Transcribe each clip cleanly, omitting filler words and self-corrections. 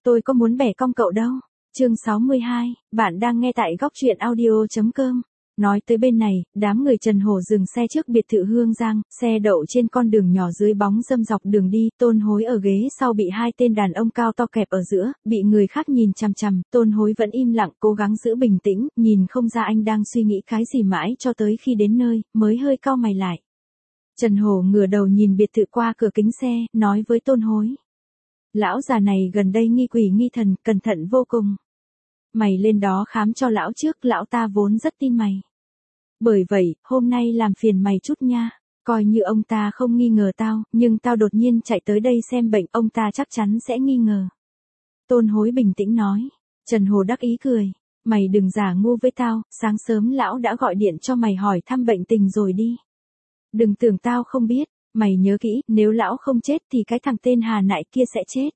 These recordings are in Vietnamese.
tôi có muốn bẻ cong cậu đâu. Chương 62, bạn đang nghe tại góc truyện audio.com. Nói tới bên này, đám người Trần Hổ dừng xe trước biệt thự Hương Giang, xe đậu trên con đường nhỏ dưới bóng râm dọc đường đi, Tôn Hối ở ghế sau bị hai tên đàn ông cao to kẹp ở giữa, bị người khác nhìn chằm chằm, Tôn Hối vẫn im lặng cố gắng giữ bình tĩnh, nhìn không ra anh đang suy nghĩ cái gì mãi cho tới khi đến nơi, mới hơi cau mày lại. Trần Hổ ngửa đầu nhìn biệt thự qua cửa kính xe, nói với Tôn Hối. Lão già này gần đây nghi quỷ nghi thần, cẩn thận vô cùng. Mày lên đó khám cho lão trước, lão ta vốn rất tin mày. Bởi vậy, hôm nay làm phiền mày chút nha. Coi như ông ta không nghi ngờ tao, nhưng tao đột nhiên chạy tới đây xem bệnh, ông ta chắc chắn sẽ nghi ngờ. Tôn Hối bình tĩnh nói. Trần Hồ đắc ý cười. Mày đừng giả ngu với tao, sáng sớm lão đã gọi điện cho mày hỏi thăm bệnh tình rồi đi. Đừng tưởng tao không biết, mày nhớ kỹ, nếu lão không chết thì cái thằng tên Hà Nại kia sẽ chết.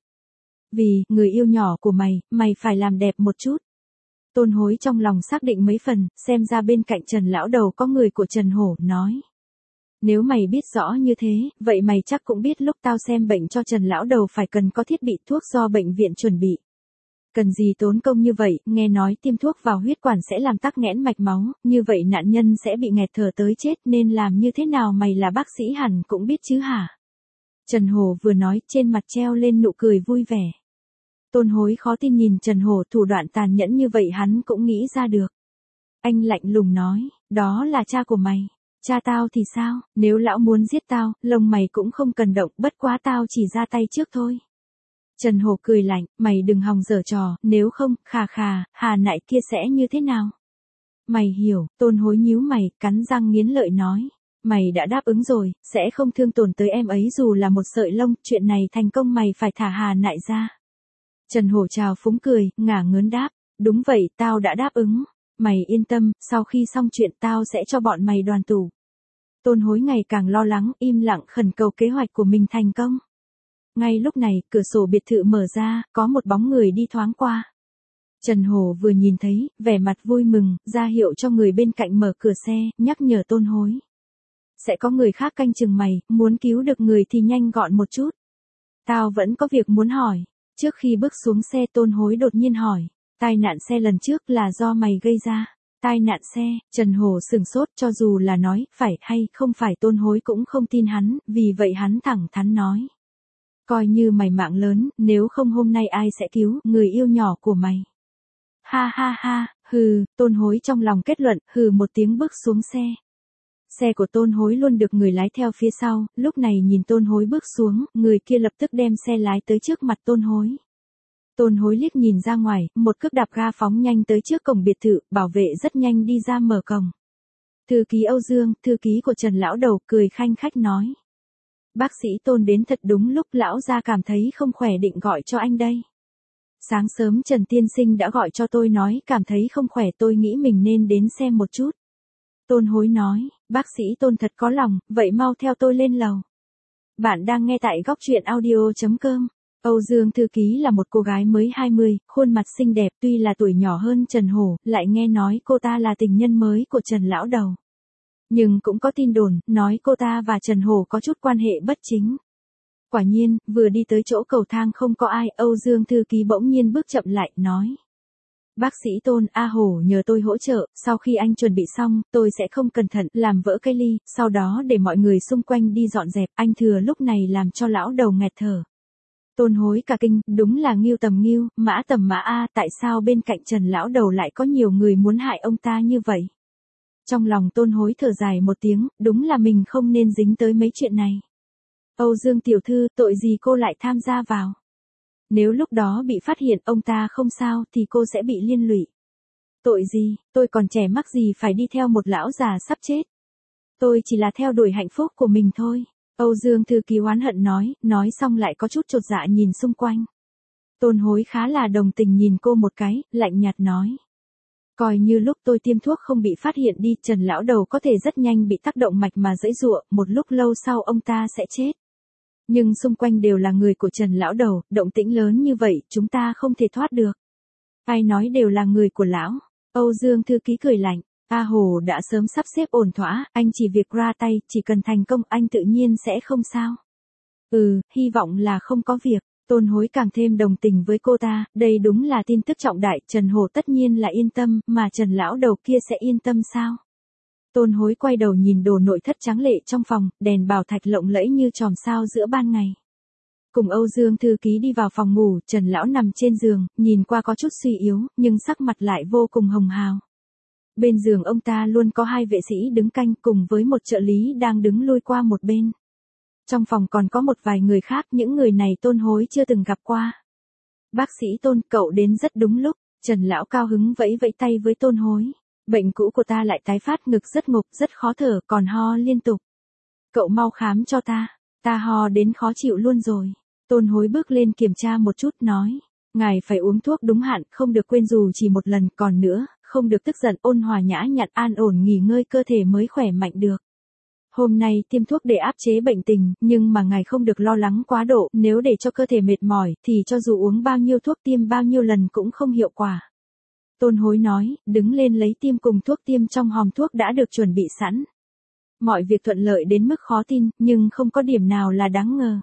Vì, người yêu nhỏ của mày phải làm đẹp một chút. Tôn Hối trong lòng xác định mấy phần, xem ra bên cạnh Trần lão đầu có người của Trần Hổ, nói. Nếu mày biết rõ như thế, vậy mày chắc cũng biết lúc tao xem bệnh cho Trần lão đầu phải cần có thiết bị thuốc do bệnh viện chuẩn bị. Cần gì tốn công như vậy, nghe nói tiêm thuốc vào huyết quản sẽ làm tắc nghẽn mạch máu, như vậy nạn nhân sẽ bị nghẹt thở tới chết, nên làm như thế nào mày là bác sĩ hẳn cũng biết chứ hả? Trần Hổ vừa nói, trên mặt treo lên nụ cười vui vẻ. Tôn Hối khó tin nhìn Trần Hổ, thủ đoạn tàn nhẫn như vậy hắn cũng nghĩ ra được. Anh lạnh lùng nói, đó là cha của mày. Cha tao thì sao, nếu lão muốn giết tao, lông mày cũng không cần động, bất quá tao chỉ ra tay trước thôi. Trần Hổ cười lạnh, mày đừng hòng giở trò, nếu không, Hà Nại kia sẽ như thế nào? Mày hiểu, Tôn Hối nhíu mày, cắn răng nghiến lợi nói. Mày đã đáp ứng rồi, sẽ không thương tổn tới em ấy dù là một sợi lông, chuyện này thành công mày phải thả Hà Nại ra. Trần Hổ chào phúng cười, ngả ngớn đáp, đúng vậy, tao đã đáp ứng. Mày yên tâm, sau khi xong chuyện tao sẽ cho bọn mày đoàn tụ. Tôn Hối ngày càng lo lắng, im lặng khẩn cầu kế hoạch của mình thành công. Ngay lúc này, cửa sổ biệt thự mở ra, có một bóng người đi thoáng qua. Trần Hổ vừa nhìn thấy, vẻ mặt vui mừng, ra hiệu cho người bên cạnh mở cửa xe, nhắc nhở Tôn Hối. Sẽ có người khác canh chừng mày, muốn cứu được người thì nhanh gọn một chút. Tao vẫn có việc muốn hỏi. Trước khi bước xuống xe Tôn Hối đột nhiên hỏi, tai nạn xe lần trước là do mày gây ra. Tai nạn xe, Trần Hổ sửng sốt, cho dù là nói, phải hay không phải Tôn Hối cũng không tin hắn, vì vậy hắn thẳng thắn nói. Coi như mày mạng lớn, nếu không hôm nay ai sẽ cứu người yêu nhỏ của mày. Ha ha ha, hừ, Tôn Hối trong lòng kết luận, hừ một tiếng bước xuống xe. Xe của Tôn Hối luôn được người lái theo phía sau, lúc này nhìn Tôn Hối bước xuống, người kia lập tức đem xe lái tới trước mặt Tôn Hối. Tôn Hối liếc nhìn ra ngoài, một cước đạp ga phóng nhanh tới trước cổng biệt thự, bảo vệ rất nhanh đi ra mở cổng. Thư ký Âu Dương, thư ký của Trần lão đầu, cười khanh khách nói. Bác sĩ Tôn đến thật đúng lúc, lão gia cảm thấy không khỏe định gọi cho anh đây. Sáng sớm Trần tiên sinh đã gọi cho tôi nói cảm thấy không khỏe, tôi nghĩ mình nên đến xem một chút. Tôn Hối nói, bác sĩ Tôn thật có lòng, vậy mau theo tôi lên lầu. Bạn đang nghe tại góc truyện audio.com. Âu Dương thư ký là một cô gái mới 20, khuôn mặt xinh đẹp, tuy là tuổi nhỏ hơn Trần Hổ, lại nghe nói cô ta là tình nhân mới của Trần lão đầu. Nhưng cũng có tin đồn, nói cô ta và Trần Hổ có chút quan hệ bất chính. Quả nhiên, vừa đi tới chỗ cầu thang không có ai, Âu Dương thư ký bỗng nhiên bước chậm lại, nói. Bác sĩ Tôn, A Hổ nhờ tôi hỗ trợ, sau khi anh chuẩn bị xong, tôi sẽ không cẩn thận, làm vỡ cái ly, sau đó để mọi người xung quanh đi dọn dẹp, anh thừa lúc này làm cho lão đầu nghẹt thở. Tôn Hối cả kinh, đúng là Ngưu tầm Ngưu, Mã tầm Mã a, tại sao bên cạnh Trần lão đầu lại có nhiều người muốn hại ông ta như vậy? Trong lòng Tôn Hối thở dài một tiếng, đúng là mình không nên dính tới mấy chuyện này. Âu Dương tiểu thư, tội gì cô lại tham gia vào? Nếu lúc đó bị phát hiện ông ta không sao thì cô sẽ bị liên lụy. Tội gì, tôi còn trẻ mắc gì phải đi theo một lão già sắp chết. Tôi chỉ là theo đuổi hạnh phúc của mình thôi. Âu Dương thư ký oán hận nói xong lại có chút chột dạ nhìn xung quanh. Tôn Hối khá là đồng tình nhìn cô một cái, lạnh nhạt nói. Coi như lúc tôi tiêm thuốc không bị phát hiện đi, Trần lão đầu có thể rất nhanh bị tác động mạch mà giãy giụa, một lúc lâu sau ông ta sẽ chết. Nhưng xung quanh đều là người của Trần lão đầu, động tĩnh lớn như vậy, chúng ta không thể thoát được. Ai nói đều là người của lão? Âu Dương thư ký cười lạnh. A Hồ đã sớm sắp xếp ổn thỏa, anh chỉ việc ra tay, chỉ cần thành công anh tự nhiên sẽ không sao. Hy vọng là không có việc. Tôn Hối càng thêm đồng tình với cô ta, đây đúng là tin tức trọng đại, Trần Hổ tất nhiên là yên tâm, mà Trần lão đầu kia sẽ yên tâm sao? Tôn Hối quay đầu nhìn đồ nội thất trắng lệ trong phòng, đèn bảo thạch lộng lẫy như chòm sao giữa ban ngày. Cùng Âu Dương thư ký đi vào phòng ngủ, Trần lão nằm trên giường, nhìn qua có chút suy yếu, nhưng sắc mặt lại vô cùng hồng hào. Bên giường ông ta luôn có 2 vệ sĩ đứng canh cùng với một trợ lý đang đứng lui qua một bên. Trong phòng còn có một vài người khác, những người này Tôn Hối chưa từng gặp qua. Bác sĩ Tôn, cậu đến rất đúng lúc, Trần lão cao hứng vẫy vẫy tay với Tôn Hối. Bệnh cũ của ta lại tái phát, ngực rất ngục, rất khó thở, còn ho liên tục. Cậu mau khám cho ta ho đến khó chịu luôn rồi. Tôn Hối bước lên kiểm tra một chút nói. Ngài phải uống thuốc đúng hạn, không được quên dù chỉ một lần, còn nữa, không được tức giận, ôn hòa nhã nhặn, an ổn nghỉ ngơi cơ thể mới khỏe mạnh được. Hôm nay tiêm thuốc để áp chế bệnh tình, nhưng mà ngài không được lo lắng quá độ, nếu để cho cơ thể mệt mỏi, thì cho dù uống bao nhiêu thuốc tiêm bao nhiêu lần cũng không hiệu quả. Tôn Hối nói, đứng lên lấy tiêm cùng thuốc tiêm trong hòm thuốc đã được chuẩn bị sẵn. Mọi việc thuận lợi đến mức khó tin, nhưng không có điểm nào là đáng ngờ.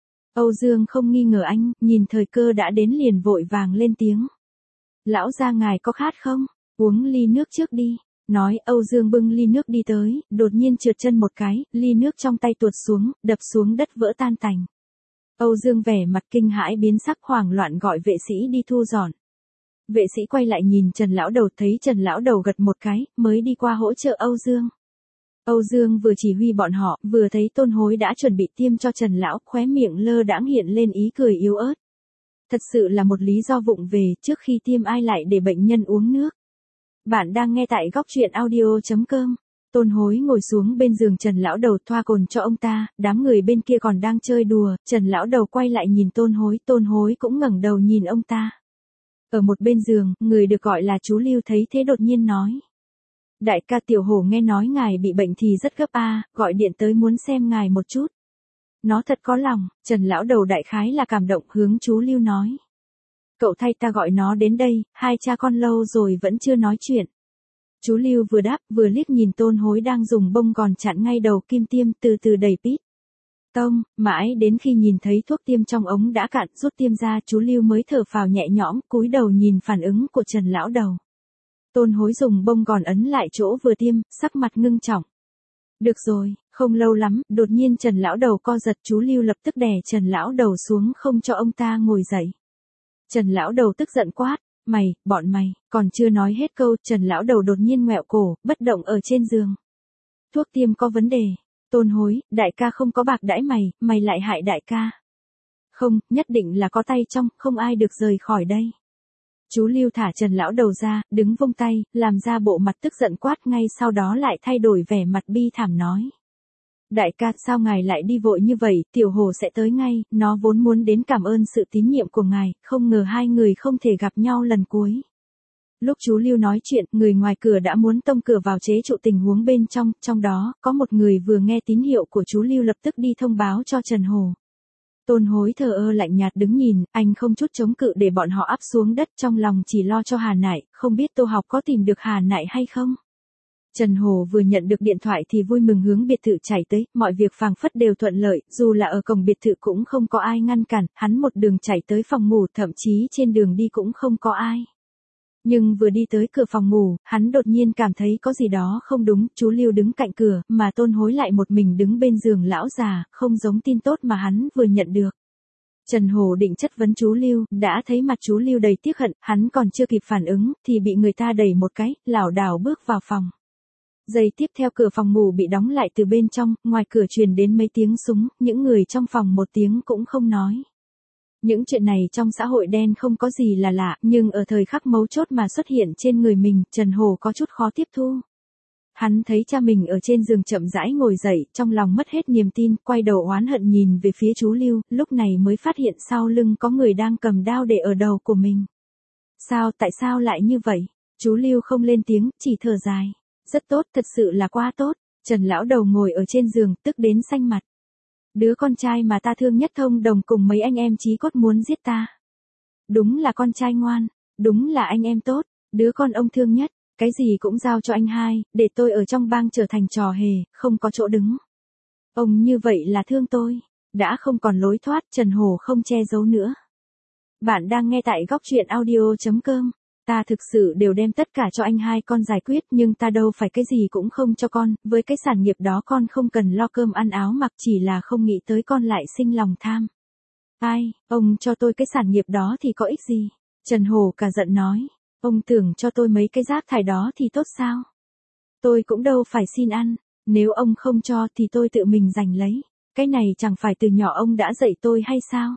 Âu Dương không nghi ngờ anh, nhìn thời cơ đã đến liền vội vàng lên tiếng. Lão gia ngài có khát không? Uống ly nước trước đi. Nói Âu Dương bưng ly nước đi tới, đột nhiên trượt chân một cái, ly nước trong tay tuột xuống, đập xuống đất vỡ tan tành. Âu Dương vẻ mặt kinh hãi biến sắc, hoảng loạn gọi vệ sĩ đi thu dọn. Vệ sĩ quay lại nhìn Trần lão đầu, thấy Trần lão đầu gật một cái, mới đi qua hỗ trợ Âu Dương. Âu Dương vừa chỉ huy bọn họ, vừa thấy Tôn Hối đã chuẩn bị tiêm cho Trần lão, khóe miệng lơ đãng hiện lên ý cười yếu ớt. Thật sự là một lý do vụng về, trước khi tiêm ai lại để bệnh nhân uống nước. Bạn đang nghe tại góc truyện audio.com. Tôn Hối ngồi xuống bên giường Trần lão đầu thoa cồn cho ông ta, đám người bên kia còn đang chơi đùa, Trần lão đầu quay lại nhìn Tôn Hối cũng ngẩng đầu nhìn ông ta. Ở một bên giường, người được gọi là chú Lưu thấy thế đột nhiên nói. Đại ca Tiểu Hổ nghe nói ngài bị bệnh thì rất gấp gọi điện tới muốn xem ngài một chút. Nó thật có lòng, Trần lão đầu đại khái là cảm động hướng chú Lưu nói. Cậu thay ta gọi nó đến đây, 2 cha con lâu rồi vẫn chưa nói chuyện. Chú Lưu vừa đáp vừa liếc nhìn Tôn Hối đang dùng bông gòn chặn ngay đầu kim tiêm, từ từ đẩy pít. Tông, mãi đến khi nhìn thấy thuốc tiêm trong ống đã cạn, rút tiêm ra, chú Lưu mới thở phào nhẹ nhõm, cúi đầu nhìn phản ứng của Trần lão đầu. Tôn Hối dùng bông gòn ấn lại chỗ vừa tiêm, sắc mặt ngưng trọng. Được rồi, không lâu lắm, đột nhiên Trần lão đầu co giật, chú Lưu lập tức đè Trần lão đầu xuống không cho ông ta ngồi dậy. Trần lão đầu tức giận quát, bọn mày, còn chưa nói hết câu, Trần lão đầu đột nhiên ngoẹo cổ, bất động ở trên giường. Thuốc tiêm có vấn đề. Tôn Hối, đại ca không có bạc đãi mày lại hại đại ca. Không, nhất định là có tay trong, không ai được rời khỏi đây. Chú Lưu thả Trần lão đầu ra, đứng vung tay, làm ra bộ mặt tức giận quát, ngay sau đó lại thay đổi vẻ mặt bi thảm nói. Đại ca, sao ngài lại đi vội như vậy, Tiểu Hổ sẽ tới ngay, nó vốn muốn đến cảm ơn sự tín nhiệm của ngài, không ngờ 2 người không thể gặp nhau lần cuối. Lúc chú Lưu nói chuyện, người ngoài cửa đã muốn tông cửa vào chế trụ tình huống bên trong đó, có một người vừa nghe tín hiệu của chú Lưu lập tức đi thông báo cho Trần Hổ. Tôn Hối thờ ơ lạnh nhạt đứng nhìn, anh không chút chống cự để bọn họ áp xuống đất, trong lòng chỉ lo cho Hà Nại, không biết Tô Học có tìm được Hà Nại hay không. Trần Hổ vừa nhận được điện thoại thì vui mừng hướng biệt thự chạy tới, mọi việc phảng phất đều thuận lợi, dù là ở cổng biệt thự cũng không có ai ngăn cản, hắn một đường chạy tới phòng ngủ, thậm chí trên đường đi cũng không có ai. Nhưng vừa đi tới cửa phòng ngủ, hắn đột nhiên cảm thấy có gì đó không đúng, chú Lưu đứng cạnh cửa, mà Tôn Hối lại một mình đứng bên giường lão già, không giống tin tốt mà hắn vừa nhận được. Trần Hổ định chất vấn chú Lưu, đã thấy mặt chú Lưu đầy tiếc hận, hắn còn chưa kịp phản ứng, thì bị người ta đẩy một cái, lảo đảo bước vào phòng. Giây tiếp theo cửa phòng ngủ bị đóng lại từ bên trong, ngoài cửa truyền đến mấy tiếng súng, những người trong phòng một tiếng cũng không nói. Những chuyện này trong xã hội đen không có gì là lạ, nhưng ở thời khắc mấu chốt mà xuất hiện trên người mình, Trần Hổ có chút khó tiếp thu. Hắn thấy cha mình ở trên giường chậm rãi ngồi dậy, trong lòng mất hết niềm tin, quay đầu oán hận nhìn về phía chú Lưu, lúc này mới phát hiện sau lưng có người đang cầm đao để ở đầu của mình. Tại sao lại như vậy? Chú Lưu không lên tiếng, chỉ thở dài. Rất tốt, thật sự là quá tốt. Trần lão đầu ngồi ở trên giường, tức đến xanh mặt. Đứa con trai mà ta thương nhất thông đồng cùng mấy anh em chí cốt muốn giết ta. Đúng là con trai ngoan, đúng là anh em tốt, đứa con ông thương nhất, cái gì cũng giao cho anh hai, để tôi ở trong bang trở thành trò hề, không có chỗ đứng. Ông như vậy là thương tôi. Đã không còn lối thoát, Trần Hổ không che giấu nữa. Bạn đang nghe tại góc chuyện audio.com. Ta thực sự đều đem tất cả cho anh hai con giải quyết, nhưng ta đâu phải cái gì cũng không cho con, với cái sản nghiệp đó con không cần lo cơm ăn áo mặc, chỉ là không nghĩ tới con lại sinh lòng tham. Ai, ông cho tôi cái sản nghiệp đó thì có ích gì? Trần Hổ cả giận nói, ông tưởng cho tôi mấy cái rác thải đó thì tốt sao? Tôi cũng đâu phải xin ăn, nếu ông không cho thì tôi tự mình giành lấy, cái này chẳng phải từ nhỏ ông đã dạy tôi hay sao?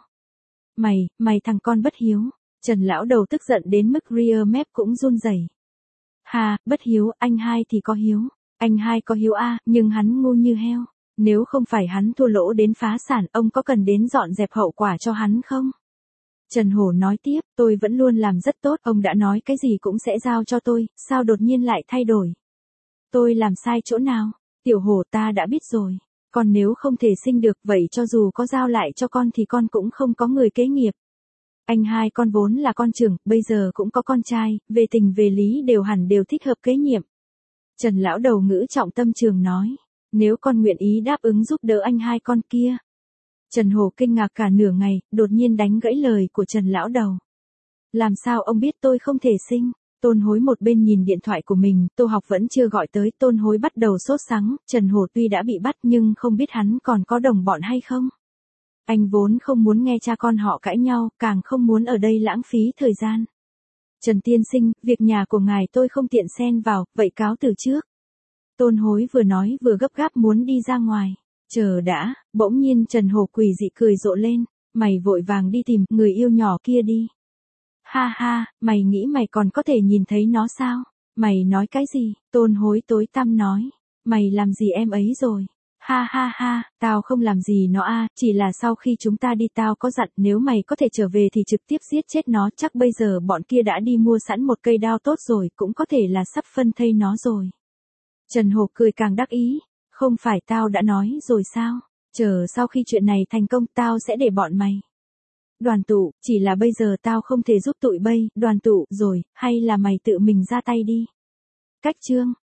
Mày thằng con bất hiếu. Trần lão đầu tức giận đến mức rear mép cũng run rẩy. Hà, bất hiếu, anh hai thì có hiếu. Anh hai có hiếu nhưng hắn ngu như heo. Nếu không phải hắn thua lỗ đến phá sản, ông có cần đến dọn dẹp hậu quả cho hắn không? Trần Hổ nói tiếp, tôi vẫn luôn làm rất tốt, ông đã nói cái gì cũng sẽ giao cho tôi, sao đột nhiên lại thay đổi? Tôi làm sai chỗ nào? Tiểu Hổ, ta đã biết rồi. Còn nếu không thể sinh được, vậy cho dù có giao lại cho con thì con cũng không có người kế nghiệp. Anh hai con vốn là con trưởng, bây giờ cũng có con trai, về tình về lý đều hẳn đều thích hợp kế nhiệm. Trần lão đầu ngữ trọng tâm trường nói, nếu con nguyện ý đáp ứng giúp đỡ anh hai con kia. Trần Hổ kinh ngạc cả nửa ngày, đột nhiên đánh gãy lời của Trần lão đầu. Làm sao ông biết tôi không thể sinh? Tôn Hối một bên nhìn điện thoại của mình, Tô Học vẫn chưa gọi tới, Tôn Hối bắt đầu sốt sắng, Trần Hổ tuy đã bị bắt nhưng không biết hắn còn có đồng bọn hay không. Anh vốn không muốn nghe cha con họ cãi nhau, càng không muốn ở đây lãng phí thời gian. Trần tiên sinh, việc nhà của ngài tôi không tiện xen vào, vậy cáo từ trước. Tôn Hối vừa nói vừa gấp gáp muốn đi ra ngoài. Chờ đã, bỗng nhiên Trần Hổ quỷ dị cười rộ lên, mày vội vàng đi tìm người yêu nhỏ kia đi. Ha ha, mày nghĩ mày còn có thể nhìn thấy nó sao? Mày nói cái gì? Tôn Hối tối tăm nói, mày làm gì em ấy rồi? Ha ha ha, tao không làm gì nó chỉ là sau khi chúng ta đi tao có dặn nếu mày có thể trở về thì trực tiếp giết chết nó, chắc bây giờ bọn kia đã đi mua sẵn một cây đao tốt rồi, cũng có thể là sắp phân thây nó rồi. Trần Hổ cười càng đắc ý, không phải tao đã nói rồi sao, chờ sau khi chuyện này thành công tao sẽ để bọn mày. Đoàn tụ, chỉ là bây giờ tao không thể giúp tụi bây, đoàn tụ rồi, hay là mày tự mình ra tay đi. Cách chương.